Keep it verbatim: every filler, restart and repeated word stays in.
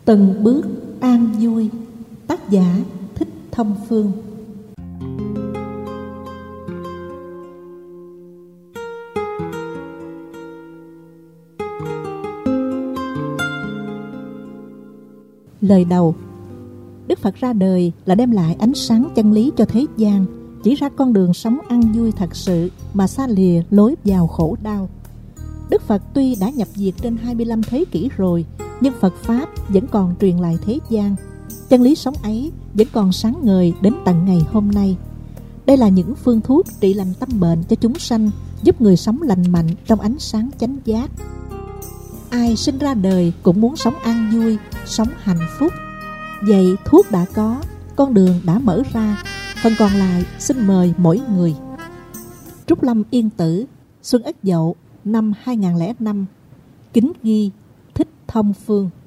Từng bước an vui. Tác giả Thích Thông Phương. Lời đầu. Đức Phật ra đời là đem lại ánh sáng chân lý cho thế gian, chỉ ra con đường sống an vui thật sự mà xa lìa lối vào khổ đau. Đức Phật tuy đã nhập diệt trên hai mươi lăm thế kỷ rồi, nhưng Phật Pháp vẫn còn truyền lại thế gian. Chân lý sống ấy vẫn còn sáng ngời đến tận ngày hôm nay. Đây là những phương thuốc trị lành tâm bệnh cho chúng sanh, giúp người sống lành mạnh trong ánh sáng chánh giác. Ai sinh ra đời cũng muốn sống an vui, sống hạnh phúc. Vậy thuốc đã có, con đường đã mở ra, phần còn lại xin mời mỗi người. Trúc Lâm Yên Tử, Xuân Ất Dậu năm hai nghìn không trăm lẻ năm. Kính ghi Thích Thông Phương.